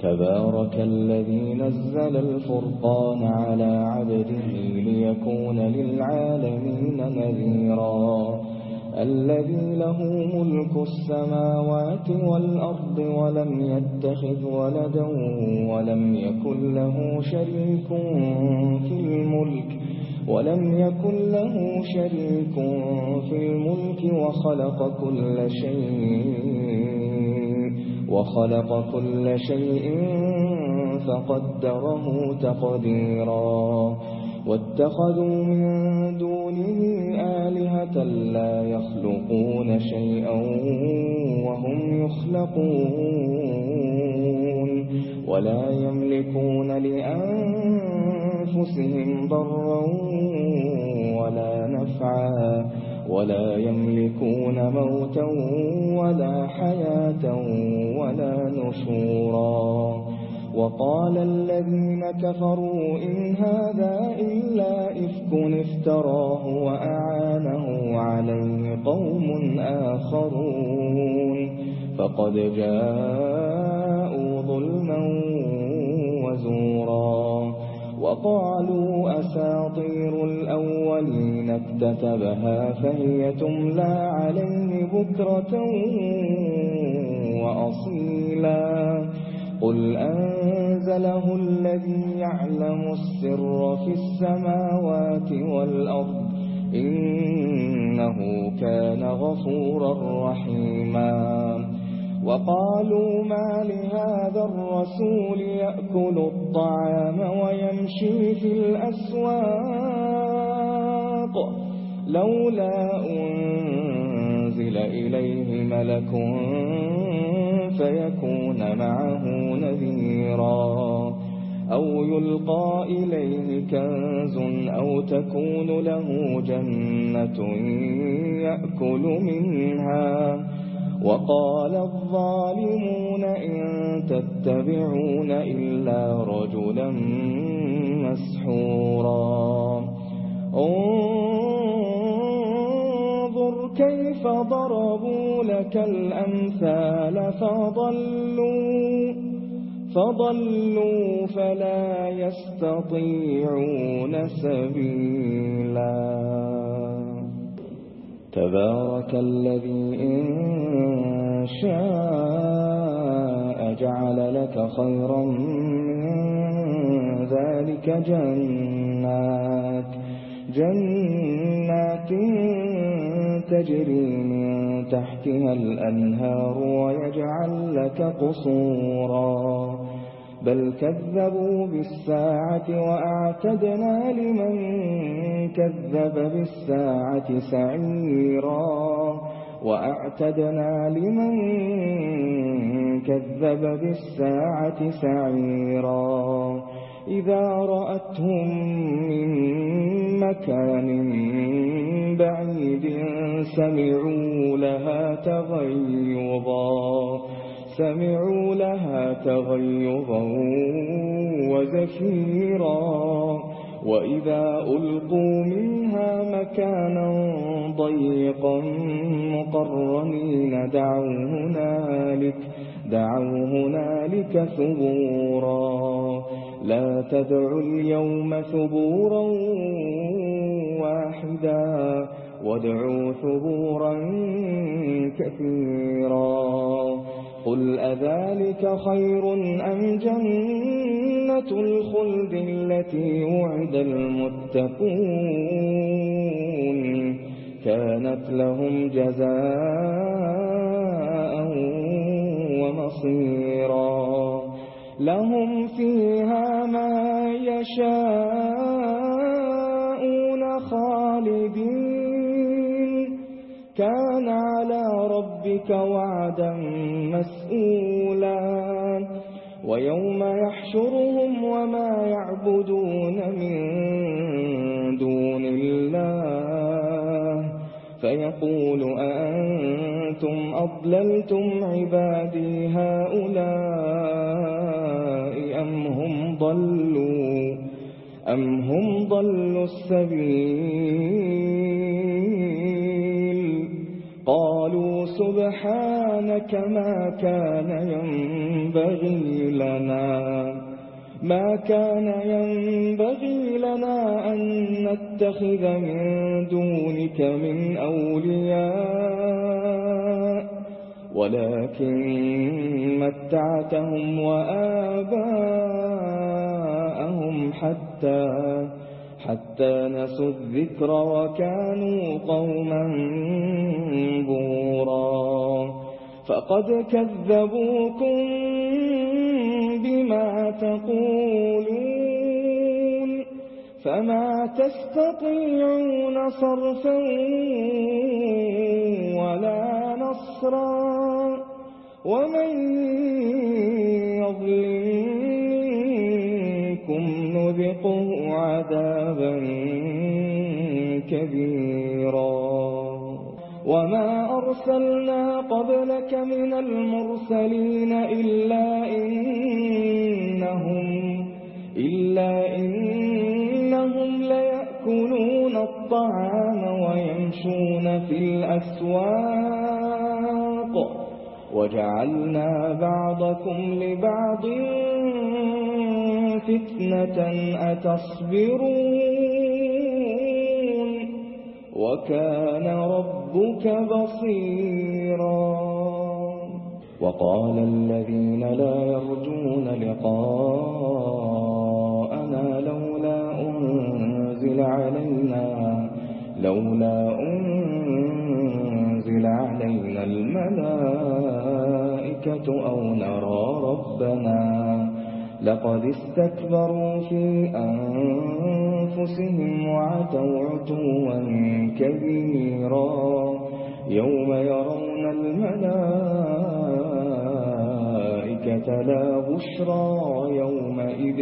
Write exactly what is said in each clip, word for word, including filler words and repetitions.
تبارك الذي نزل الفرقان على عبده ليكون للعالمين نذيرا الذي له ملك السماوات والأرض ولم يتخذ ولدا ولم يكن له شريك في الملك ولم يكن له شريك في الملك وخلق كل شيء وخلق كل شيء فقدره تقديرا واتخذوا من دونه آلهة لا يخلقون شيئا وهم يخلقون ولا يملكون لأنفسهم ضرا ولا نفعا ولا يملكون موتا ولا حياة ولا نشورا وقال الذين كفروا إن هذا إلا إفك افتراه وأعانه عليه قوم آخرون فقد جاءوا ظلما وزورا وقالوا أساطير الأولين اكتتبها فهي تملى عليه بكرة وأصيلا قل أنزله الذي يعلم السر في السماوات والأرض إنه كان غفورا رحيما وقالوا ما لهذا الرسول يأكل الطعام ويمشي في الأسواق لولا أنزل إليه ملك فيكون معه نذيرا أو يلقى إليه كنز أو تكون له جنة يأكل منها وقال الظالمون إن تتبعون إلا رجلا مسحورا انظر كيف ضربوا لك الأمثال فضلوا فضلوا فلا يستطيعون سبيلا تبارك الذي إن شاء جعل لك خيرا من ذلك جنات جنات تجري من تحتها الأنهار ويجعل لك قصورا بل كذبوا بالساعة وأعتدنا لمن كذب بالساعة سعيرا وأعتدنا لمن كذب بالساعة سعيرا إذا رأتهم من مكان بعيد سمعوا لها تغيظا سمعوا لها تغيظا وزفيرا وإذا ألقوا منها مكانا ضيقا مقرنين دعوا هنالك دعوا هنالك ثبورا لا تدعوا اليوم ثبورا واحدا وادعوا ثبورا كثيرا قل أذلك خير أم جنة الخلد التي وعد المتقون كانت لهم جزاء ومصيرا لهم فيها ما يشاءون خالدين كان على ربك وعدا مسئولا ويوم يحشرهم وما يعبدون من دون الله فيقول أأنتم أضللتم عبادي هؤلاء أم هم ضلوا أم هم ضلوا السبيل قالوا سبحانك ما كان ينبغي لنا ما كان ينبغي لنا أن نتخذ من دونك من أولياء ولكن متعتهم وآباءهم حتى حتى نسوا الذكر وكانوا قوما بورا فقد كذبوكم بما تقولون فما تستطيعون صرفا ولا نصرا ومن يظلم منكم نذقه عذابا كبيرا وما أرسلنا قبلك من المرسلين إلا إنهم إلا إنهم ليأكلون الطعام ويمشون في الأسواق وجعلنا بعضكم لبعض فتنة أتصبرون وكان ربك بصيرا وقال الذين لا يرجون لقاءنا لولا أنزل علينا لولا أنزل علينا الملائكة أو نرى ربنا لقد استكبروا في أنفسهم وعتوا عتوا كبيرا يوم يرون الملائكة لا بشرى يومئذ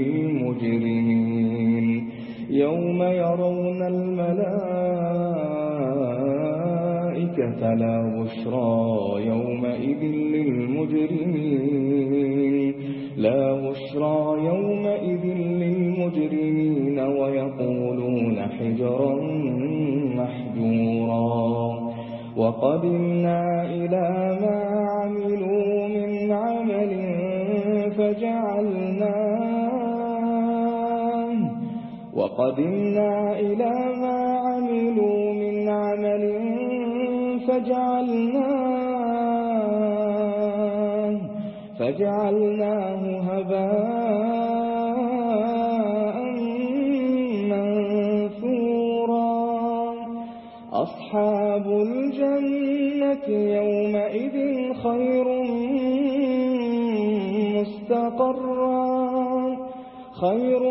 للمجرمين يوم يرون الملائكة لا بشرى يومئذ للمجرمين لا بشرى يومئذ للمجرمين ويقولون حجرا محجورا وقدمنا إلى ما عملوا من عمل فجعلناه وقدمنا إلى ما عملوا من عمل فجعلناه فجعلناه هباء منثورا أصحاب الجنة يومئذ خير مستقرا خير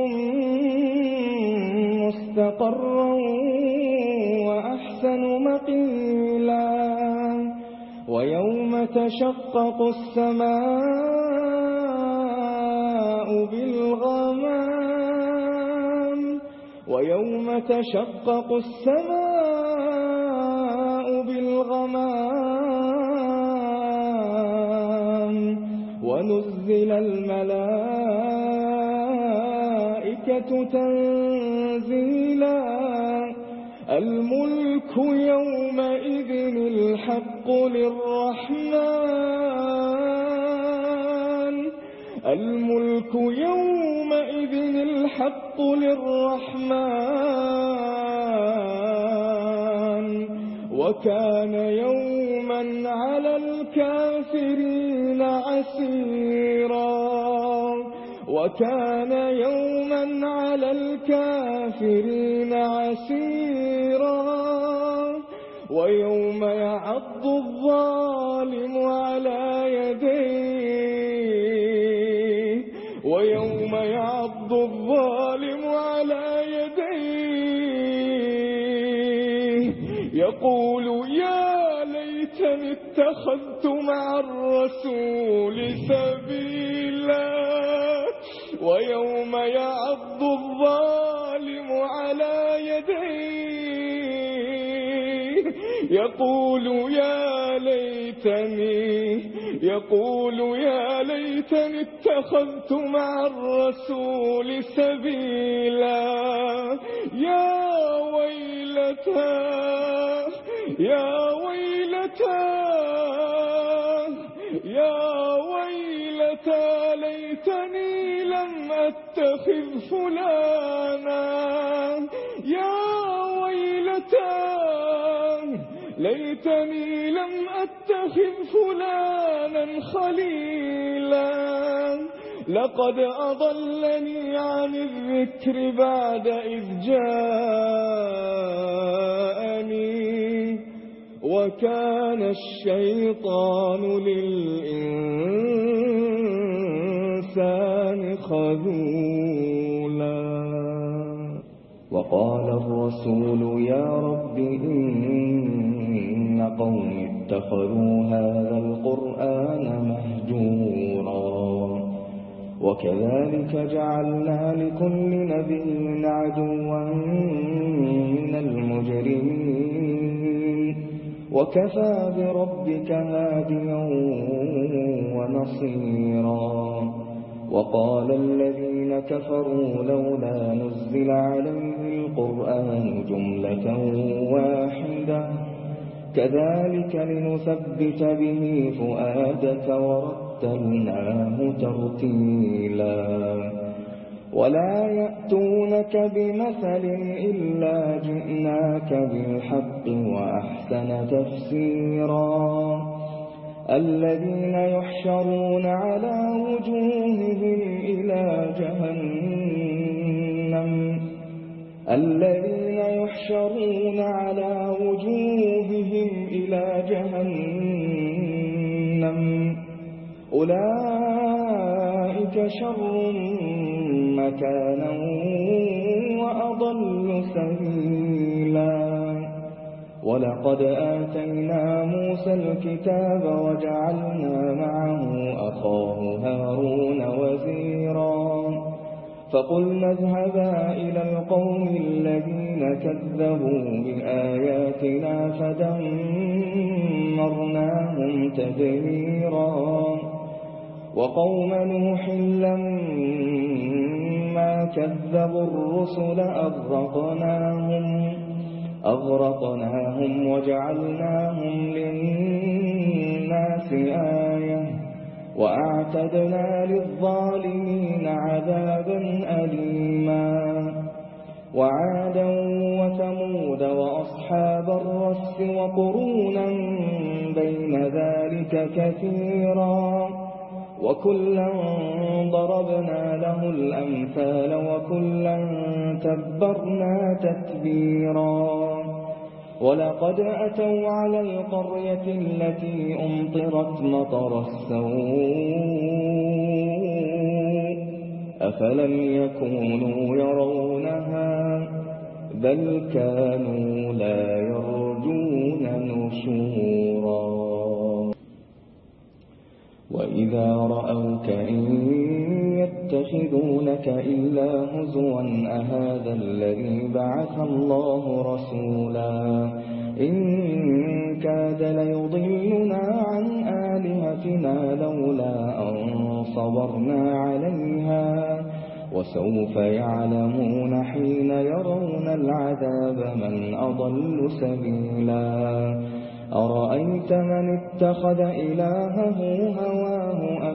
مستقرا وأحسن مقيلا ويوم تشقق السماء بالغمام ويوم تشقق السماء بالغمام ونزل الملائكة تنزيلا الملك يومئذ الحق للرحمن الملك يومئذ الحق للرحمن وكان يوما على الكافرين عسيرا وكان يوما على الكافرين عسيرا ويوم يعض الظالم على يديه ويوم يعض الظالم على يديه يقول يا ليتني اتخذت مع الرسول سبيلا ويوم يعض الظالم على يديه يقول يا ليتني يقول يا ليتني اتخذت مع الرسول سبيلا يا ويلتى يا ويلتى يا ويلتى ليتني لم أتخذ فلانا يا ويلتى ليتني لم أتخذ فلانا خليلا لقد أضلني عن الذكر بعد إذ جاءني وكان الشيطان للإنسان خذولا. وقال الرسول يا رب إن قومي اتخذوا هذا القرآن مهجورا وكذلك جعلنا لكل نبي عدوا من المجرمين وكفى بربك هاديا ونصيرا. وقال الذين كفروا لولا نزل عليه القرآن جملة واحدة كذلك لنثبت به فؤادك ورتلناه ترتيلا. ولا يأتونك بمثل إلا جئناك بالحق وأحسن تفسيرا. الذين يحشرون على وجوههم إلى جهنم الذين يحشرون على وجوههم إلى جهنم أولئك شر مكانا وأضل سبيلا. ولقد آتينا موسى الكتاب وجعلنا معه أخاه هارون وزيرا فقلنا اذهبا إلى القوم الذين كذبوا بآياتنا فدمرناهم تدميرا. وقوم نوح لما كذبوا الرسل أغرقناهم أغرقناهم وجعلناهم للناس آية وأعتدنا للظالمين عذابا أليما. وعادا وثمود وأصحاب الرس وقرونا بين ذلك كثيرا وكلا ضربنا له الأمثال وكلا تبرنا تتبيرا. ولقد أتوا على القرية التي أمطرت مطر السوء أفلم يكونوا يرونها بل كانوا لا يرجون نشورا. وإذا رأوك إن يتخذونك إلا هزوا أهذا الذي بعث الله رسولا إن كاد ليضلنا عن آلهتنا لولا أن صبرنا عليها وسوف يعلمون حين يرون العذاب من أضل سبيلا. أرأيت من اتخذ إلهه هواه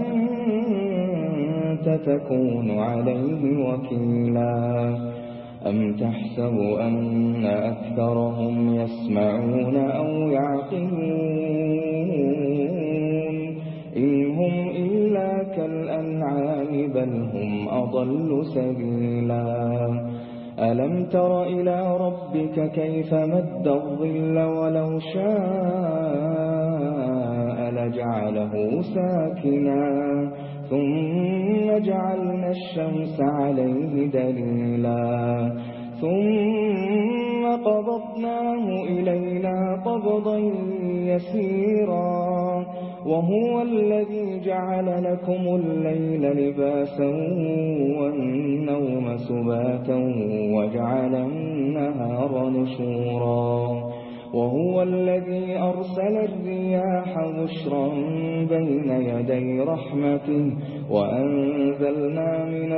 أفأنت تكون عليه وكيلا أم تحسب أن أكثرهم يسمعون أو يعقلون إن هم إلا كالأنعام بل هم أضل سبيلا. ألم تر إلى ربك كيف مد الظل ولو شاء لجعله ساكنا ثم جعلنا الشمس عليه دليلا ثم قبضناه إلينا قبضا يسيرا. وهو الذي جعل لكم الليل لباسا والنوم سباتا وجعل النهار نشورا. وهو الذي أرسل الرياح بشرا بين يدي رحمته وأنزلنا من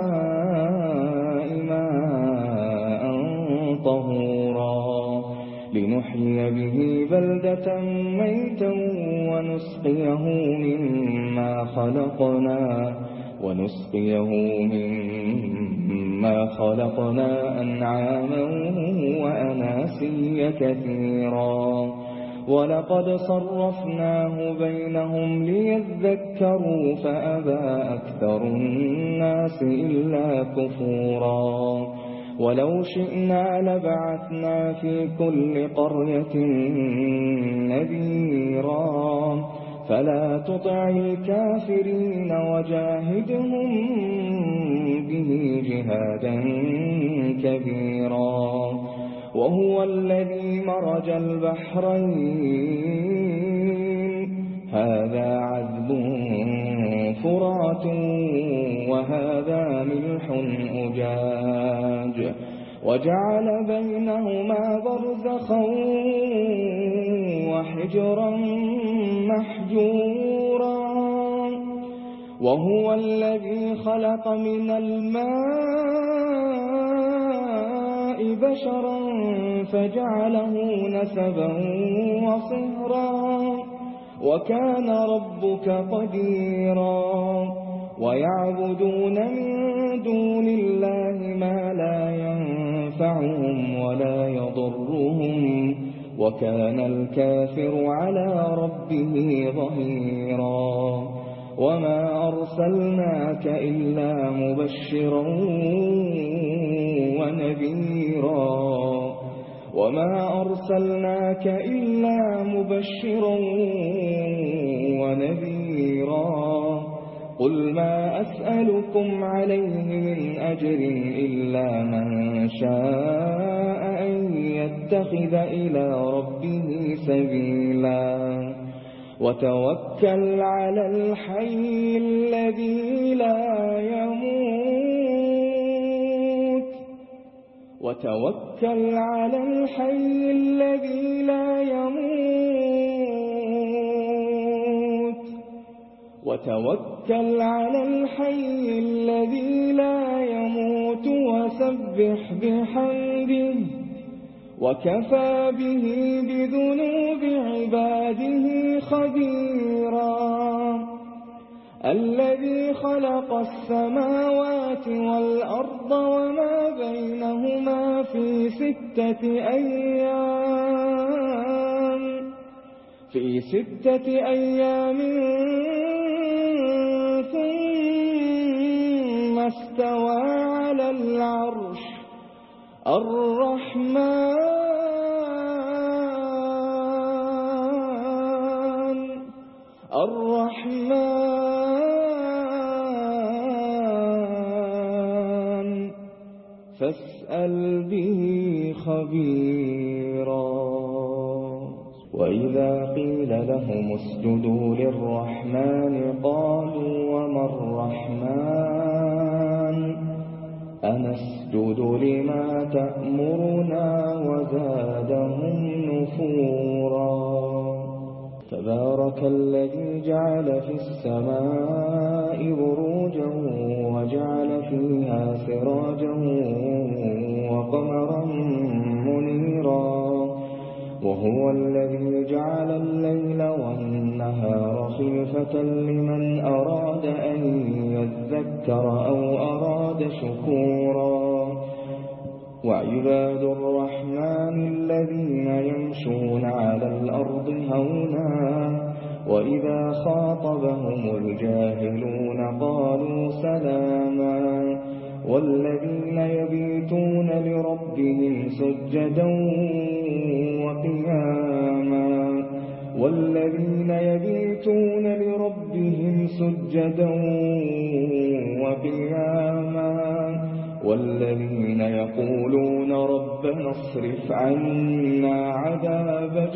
السماء ماء طهورا لنحيي به بلدة ميتا ونسقيه مما خلقنا ونسقيه مما خلقنا أنعاما وأناسيا كثيرا ولقد صرفناه بينهم ليذكروا فأبى أكثر الناس إلا كفورا ولو شئنا لبعثنا في كل قرية نذيرا فلا تطع الكافرين وجاهدهم به جهادا كبيرا وهو الذي مرج البحرين هذا عذب فرات وهذا ملح أجاج وجعل بينهما برزخا وحجرا محجورا وهو الذي خلق من الماء بشرا فجعله نسبا وصهرا وكان ربك قديرا ويعبدون من دون الله ما لا ينفعهم ولا يضرهم وكان الكافر على ربه ظهيرا وما أرسلناك إلا مبشرا ونذيرا وما أرسلناك إلا مبشرا ونذيرا قل ما أسألكم عليه من أجر إلا من شاء أن يتخذ إلى ربه سبيلا وتوكل على الحي الذي لا يموت وتوكل على الحي الذي لا يموت وتوكل على الحي الذي لا يموت وسبح بحمده وكفى به بذنوب عباده خبيرا الذي خلق السماوات والأرض وما بينهما في ستة أيام في ستة أيام ثم استوى على العرش الرحمن الرحمن فاسأل به خبيرا وإذا قيل لهم اسجدوا للرحمن قالوا وما الرحمن أنسجد لما تأمرنا وزادهم نفورا تبارك الذي جعل في السماء بروجا وجعل فيها سراجا وقمرا منيرا وهو الذي جعل الليل والنهار خلفة لمن أراد أن يذكر أو أراد شكورا وعباد الرحمن الذين يمشون على الأرض هونا وإذا خاطبهم الجاهلون قالوا سلاما والذين يبيتون لربهم سجدا وقياما والذين يبيتون لربهم سجدا وقياما والذين يقولون ربنا اصرف عنا عذاب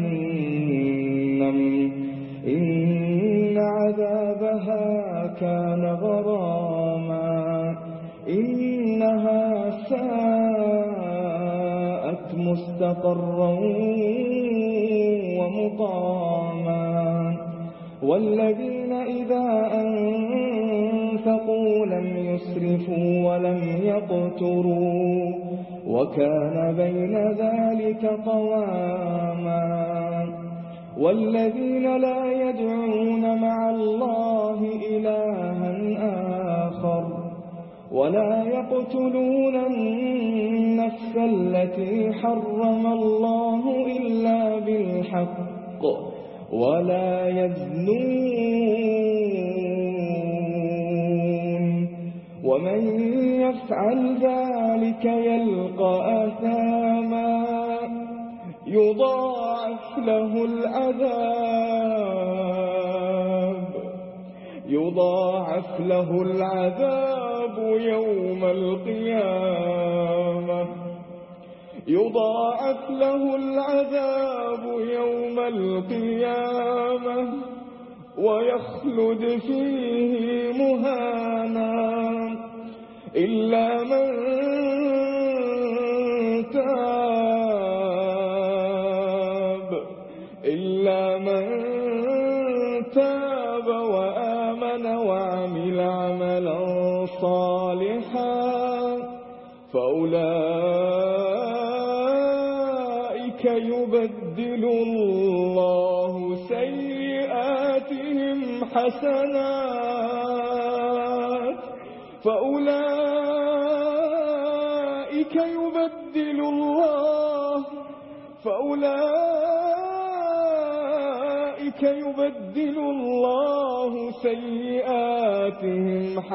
جهنم إن عذابها كان غراما إنها ساءت مستقرا ومقاما والذين إذا أنفقوا لم يسرفوا ولم يقتروا وكان بين ذلك قواما والذين لا يدعون مع الله إلها آخر ولا يقتلون النفس التي حرم الله إلا بالحق ولا يزنون ومن يفعل ذلك يلقى أثاما يضاعف له العذاب يضاعف له العذاب يوم القيامة يضاعف له العذاب يوم القيامة ويخلد فيه مهانا إلا من تاب إلا من تاب وآمن وعمل عملا صالحا فأولئك يبدل الله سيئاتهم حسنات فأولئك يبدل الله فأولئك يبدل الله سيئاتهم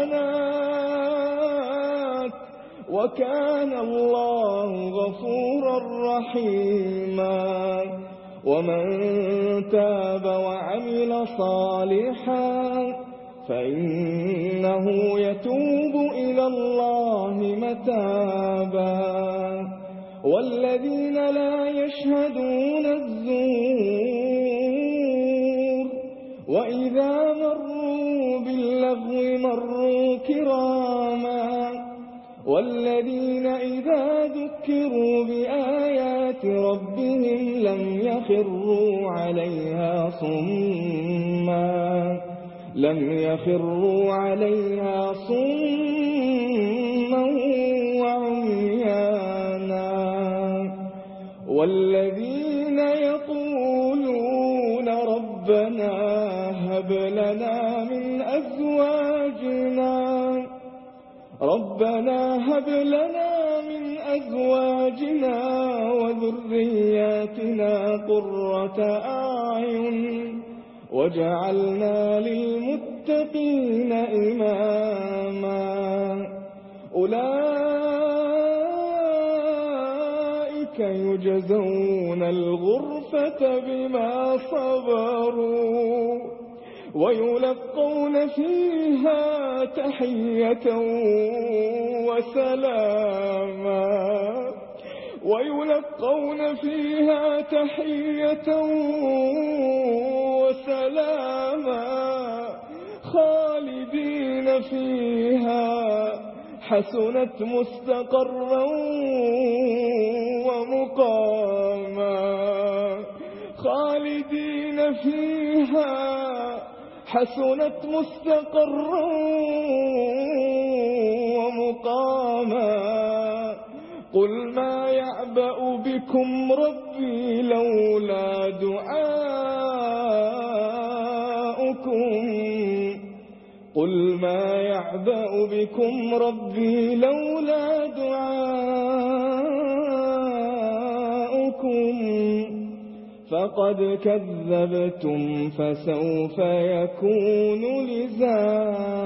حسنات وكان الله غفورا رحيما ومن تاب وعمل صالحا فإنه يتوب إلى الله متابا والذين لا يشهدون الزور وإذا مروا باللغو مروا كراما والذين إذا ذكروا بآيات ربهم لم يخروا عليها صما لم يخروا عليها صما وعميانا والذين يقولون ربنا هب لنا من أزواجنا ربنا هب لنا من أزواجنا وذرياتنا قرة أعين وجعلنا للمتقين إماما أولئك يجزون الغرفة بما صبروا ويلقون فيها تحية وسلاما ويلقون فيها تحية وسلاما خالدين فيها حسنت مستقرا ومقاما خالدين فيها حسنت مستقرا ومقاما قل ما يعبأ بكم ربي لولا دعاؤكم قل ما يعبأ بكم ربي لولا دعاؤكم فقد كذبتم فسوف يكون لزاما.